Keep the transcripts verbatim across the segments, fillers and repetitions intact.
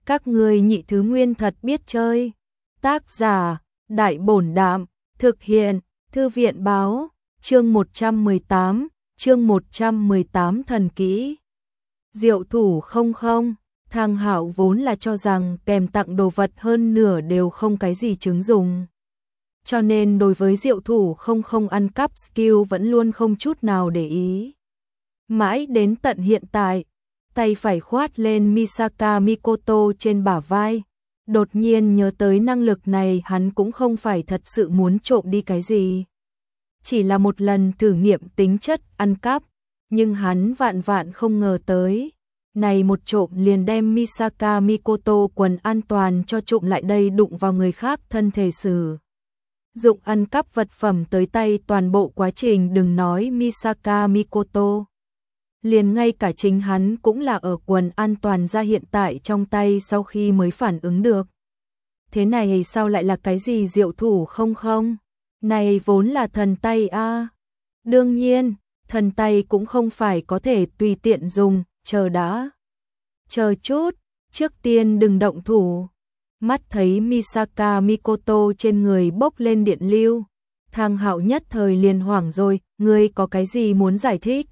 Các ngươi nhị thứ nguyên thật biết chơi. Tác giả, Đại Bổn Đạm, thực hiện, Thư viện Báo, chương một trăm mười tám, chương một trăm mười tám thần kỹ. Diệu thủ không không, Thang Hạo vốn là cho rằng kèm tặng đồ vật hơn nửa đều không cái gì chứng dùng. Cho nên đối với diệu thủ không không ăn cắp skill vẫn luôn không chút nào để ý. Mãi đến tận hiện tại, tay phải khoát lên Misaka Mikoto trên bả vai, đột nhiên nhớ tới năng lực này hắn cũng không phải thật sự muốn trộm đi cái gì. Chỉ là một lần thử nghiệm tính chất ăn cắp, nhưng hắn vạn vạn không ngờ tới. Này một trộm liền đem Misaka Mikoto quần an toàn cho trộm lại đây đụng vào người khác thân thể sử. Dụng ăn cắp vật phẩm tới tay toàn bộ quá trình đừng nói Misaka Mikoto. Liền ngay cả chính hắn cũng là ở quần an toàn ra hiện tại trong tay sau khi mới phản ứng được. Thế này sao lại là cái gì diệu thủ không không? Này vốn là thần tay a. Đương nhiên, thần tay cũng không phải có thể tùy tiện dùng, chờ đã. Chờ chút, trước tiên đừng động thủ. Mắt thấy Misaka Mikoto trên người bốc lên điện lưu, Thang Hạo nhất thời liền hoảng rồi, ngươi có cái gì muốn giải thích?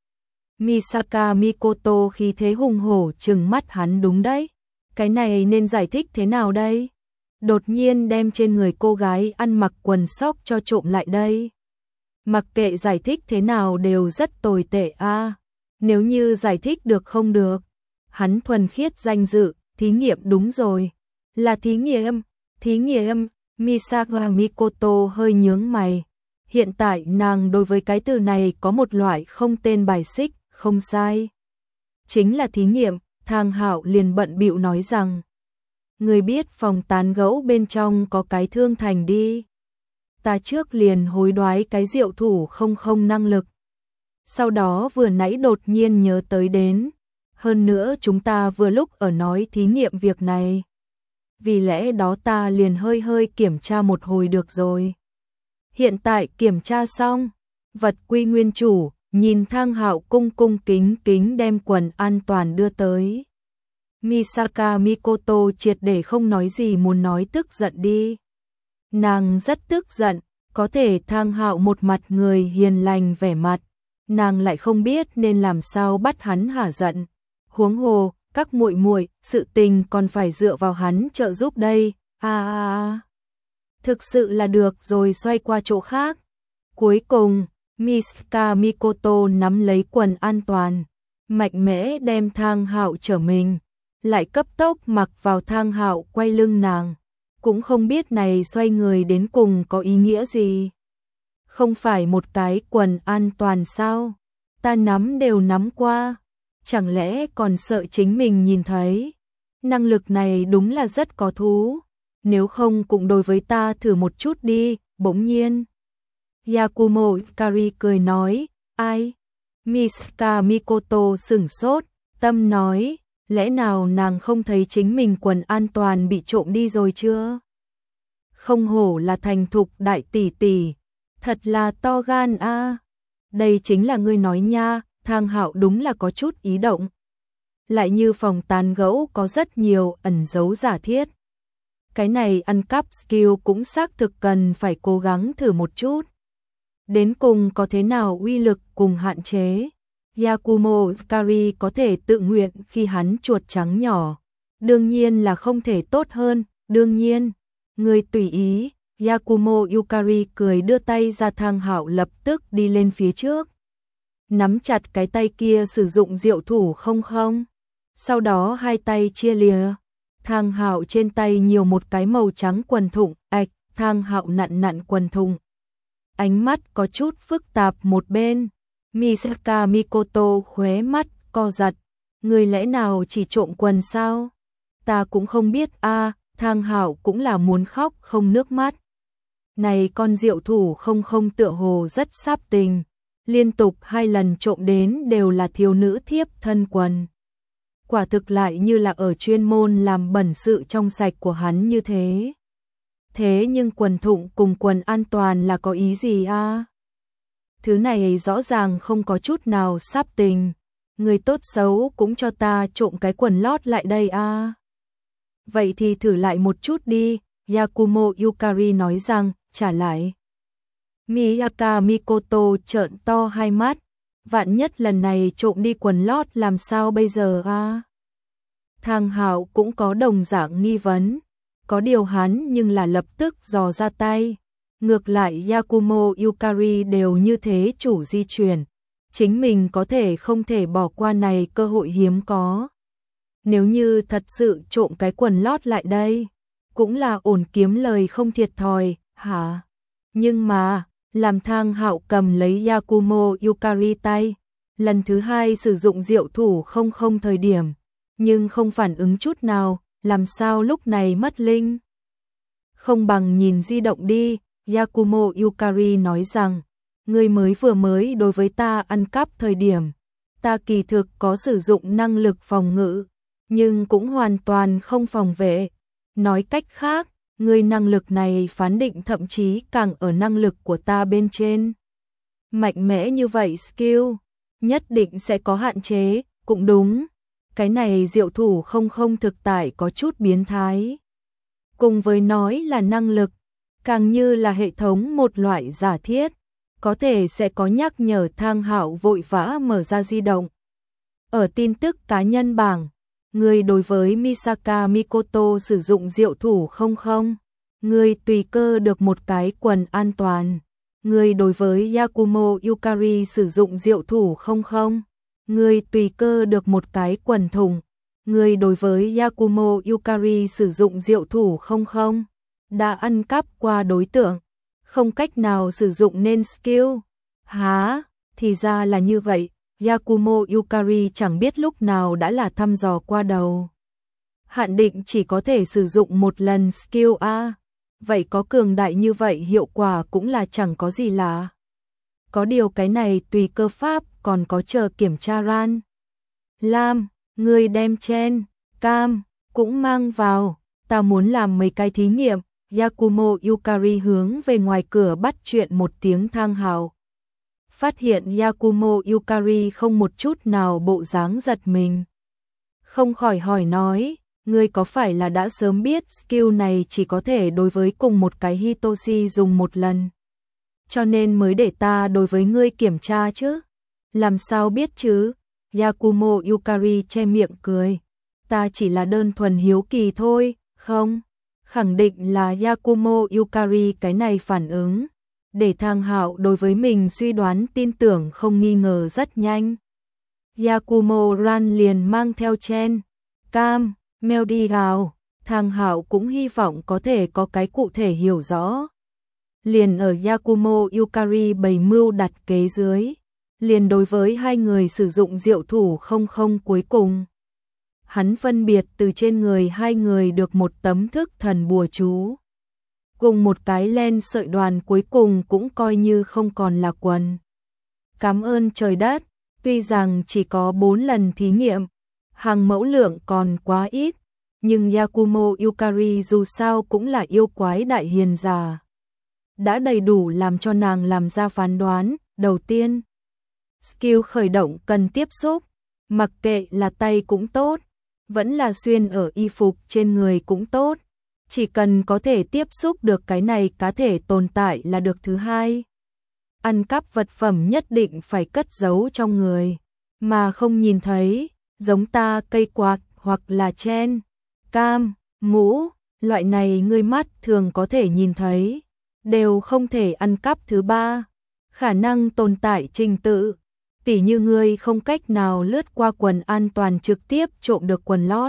Misaka Mikoto khí thế hùng hổ trừng mắt hắn đúng đấy. Cái này nên giải thích thế nào đây? Đột nhiên đem trên người cô gái ăn mặc quần sóc cho trộm lại đây. Mặc kệ giải thích thế nào đều rất tồi tệ a. Nếu như giải thích được không được, hắn thuần khiết danh dự, thí nghiệm đúng rồi. Là thí nghiệm, thí nghiệm, Misaka Mikoto hơi nhướng mày. Hiện tại nàng đối với cái từ này có một loại không tên bài xích, không sai. Chính là thí nghiệm, Thang Hạo liền bận bịu nói rằng. Người biết phòng tán gẫu bên trong có cái thương thành đi. Ta trước liền hối đoái cái diệu thủ không không năng lực. Sau đó vừa nãy đột nhiên nhớ tới đến. Hơn nữa chúng ta vừa lúc ở nói thí nghiệm việc này. Vì lẽ đó ta liền hơi hơi kiểm tra một hồi được rồi. Hiện tại kiểm tra xong, vật quy nguyên chủ, nhìn Thang Hạo cung cung kính kính đem quần an toàn đưa tới. Misaka Mikoto triệt để không nói gì muốn nói tức giận đi. Nàng rất tức giận, có thể Thang Hạo một mặt người hiền lành vẻ mặt, nàng lại không biết nên làm sao bắt hắn hả giận. Huống hồ, các muội muội, sự tình còn phải dựa vào hắn trợ giúp đây. A a a. Thực sự là được rồi, xoay qua chỗ khác. Cuối cùng, Misaka Mikoto nắm lấy quần an toàn, mạnh mẽ đem Thang Hạo trở mình, lại cấp tốc mặc vào Thang Hạo quay lưng nàng, cũng không biết này xoay người đến cùng có ý nghĩa gì. Không phải một cái quần an toàn sao? Ta nắm đều nắm qua, chẳng lẽ còn sợ chính mình nhìn thấy? Năng lực này đúng là rất có thú, nếu không cũng đối với ta thử một chút đi. Bỗng nhiên Yakumo Ikari cười nói, ai? Misaka Mikoto sửng sốt, tâm nói, lẽ nào nàng không thấy chính mình quần an toàn bị trộm đi rồi chưa? Không hổ là thành thục đại tỷ tỷ, thật là to gan a. Đây chính là ngươi nói nha. Thang Hạo đúng là có chút ý động. Lại như phòng tán gẫu có rất nhiều ẩn dấu giả thiết. Cái này ăn cắp skill cũng xác thực cần phải cố gắng thử một chút. Đến cùng có thế nào uy lực cùng hạn chế. Yakumo Ikari có thể tự nguyện khi hắn chuột trắng nhỏ. Đương nhiên là không thể tốt hơn, đương nhiên. Người tùy ý, Yakumo Yukari cười đưa tay ra. Thang Hạo lập tức đi lên phía trước. Nắm chặt cái tay kia sử dụng diệu thủ không không. Sau đó hai tay chia lìa. Thang Hạo trên tay nhiều một cái màu trắng quần thụng, ạch, Thang Hạo nặn nặn quần thụng. Ánh mắt có chút phức tạp một bên. Misaka Mikoto khóe mắt co giật. Người lẽ nào chỉ trộm quần sao? Ta cũng không biết a. Thang Hạo cũng là muốn khóc không nước mắt. Này con diệu thủ không không tựa hồ rất sáp tình. Liên tục hai lần trộm đến đều là thiếu nữ thiếp thân quần. Quả thực lại như là ở chuyên môn làm bẩn sự trong sạch của hắn như thế. Thế nhưng quần thụng cùng quần an toàn là có ý gì a? Thứ này rõ ràng không có chút nào sáp tình. Người tốt xấu cũng cho ta trộm cái quần lót lại đây a. Vậy thì thử lại một chút đi, Yakumo Yukari nói rằng, trả lại. Miyaka Mikoto trợn to hai mắt, vạn nhất lần này trộm đi quần lót làm sao bây giờ a? Thang Hạo cũng có đồng dạng nghi vấn, có điều hắn nhưng là lập tức dò ra tay. Ngược lại Yakumo Yukari đều như thế chủ di chuyển, chính mình có thể không thể bỏ qua này cơ hội hiếm có. Nếu như thật sự trộm cái quần lót lại đây, cũng là ổn kiếm lời không thiệt thòi, hả? Nhưng mà, làm Thang Hạo cầm lấy Yakumo Yukari tay, lần thứ hai sử dụng diệu thủ không không thời điểm, nhưng không phản ứng chút nào, làm sao lúc này mất linh. Không bằng nhìn di động đi, Yakumo Yukari nói rằng, người mới vừa mới đối với ta ăn cắp thời điểm, ta kỳ thực có sử dụng năng lực phòng ngự, nhưng cũng hoàn toàn không phòng vệ. Nói cách khác, người năng lực này phán định thậm chí càng ở năng lực của ta bên trên. Mạnh mẽ như vậy skill, nhất định sẽ có hạn chế, cũng đúng. Cái này diệu thủ không không thực tại có chút biến thái. Cùng với nói là năng lực, càng như là hệ thống một loại giả thiết, có thể sẽ có nhắc nhở. Thang Hạo vội vã mở ra di động. Ở tin tức cá nhân bảng, người đối với Misaka Mikoto sử dụng diệu thủ không không, người tùy cơ được một cái quần an toàn. Người đối với Yakumo Yukari sử dụng diệu thủ không không, người tùy cơ được một cái quần thùng. Người đối với Yakumo Yukari sử dụng diệu thủ không không, đã ăn cắp qua đối tượng, không cách nào sử dụng nên skill. Hả, thì ra là như vậy, Yakumo Yukari chẳng biết lúc nào đã là thăm dò qua đầu. Hạn định chỉ có thể sử dụng một lần skill A, vậy có cường đại như vậy hiệu quả cũng là chẳng có gì lạ. Có điều cái này tùy cơ pháp còn có chờ kiểm tra ran. Lam, người đem chen, cam, cũng mang vào, ta muốn làm mấy cái thí nghiệm. Yakumo Yukari hướng về ngoài cửa bắt chuyện một tiếng. Thang Hạo phát hiện Yakumo Yukari không một chút nào bộ dáng giật mình, không khỏi hỏi nói, ngươi có phải là đã sớm biết skill này chỉ có thể đối với cùng một cái Hitoshi dùng một lần, cho nên mới để ta đối với ngươi kiểm tra chứ? Làm sao biết chứ? Yakumo Yukari che miệng cười, ta chỉ là đơn thuần hiếu kỳ thôi. Không, khẳng định là Yakumo Yukari cái này phản ứng, để Thang Hạo đối với mình suy đoán tin tưởng không nghi ngờ rất nhanh. Yakumo Ran liền mang theo chen, cam, mèo đi gào. Thang Hạo cũng hy vọng có thể có cái cụ thể hiểu rõ. Liền ở Yakumo Yukari bày mưu đặt kế dưới, liền đối với hai người sử dụng diệu thủ không không cuối cùng. Hắn phân biệt từ trên người hai người được một tấm thức thần bùa chú, cùng một cái len sợi đoàn cuối cùng cũng coi như không còn là quần. Cảm ơn trời đất, tuy rằng chỉ có bốn lần thí nghiệm, hàng mẫu lượng còn quá ít, nhưng Yakumo Yukari dù sao cũng là yêu quái đại hiền giả, đã đầy đủ làm cho nàng làm ra phán đoán. Đầu tiên, skill khởi động cần tiếp xúc, mặc kệ là tay cũng tốt, vẫn là xuyên ở y phục trên người cũng tốt, chỉ cần có thể tiếp xúc được cái này cá thể tồn tại là được. Thứ hai, ăn cắp vật phẩm nhất định phải cất giấu trong người, mà không nhìn thấy, giống ta cây quạt hoặc là chen, cam, mũ, loại này người mắt thường có thể nhìn thấy, đều không thể ăn cắp. Thứ ba, khả năng tồn tại trình tự, tỉ như ngươi không cách nào lướt qua quần an toàn trực tiếp trộm được quần lót.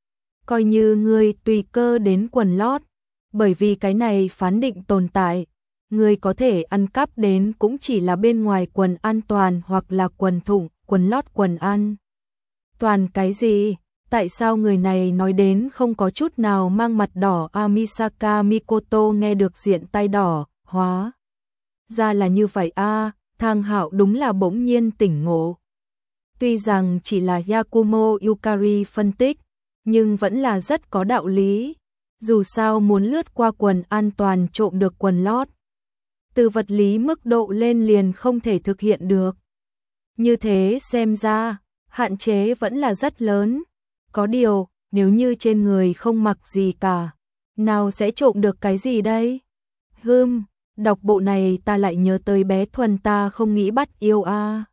Coi như ngươi tùy cơ đến quần lót, bởi vì cái này phán định tồn tại, ngươi có thể ăn cắp đến cũng chỉ là bên ngoài quần an toàn hoặc là quần thủng, quần lót quần an toàn cái gì? Tại sao người này nói đến không có chút nào mang mặt đỏ? Amisaka Mikoto nghe được diện tay đỏ, hóa ra là như vậy a. À, Thang Hạo đúng là bỗng nhiên tỉnh ngộ. Tuy rằng chỉ là Yakumo Yukari phân tích, nhưng vẫn là rất có đạo lý. Dù sao muốn lướt qua quần an toàn trộm được quần lót, từ vật lý mức độ lên liền không thể thực hiện được. Như thế xem ra, hạn chế vẫn là rất lớn. Có điều, nếu như trên người không mặc gì cả, nào sẽ trộm được cái gì đây? Hừm, đọc bộ này ta lại nhớ tới bé Thuần ta không nghĩ bắt yêu a.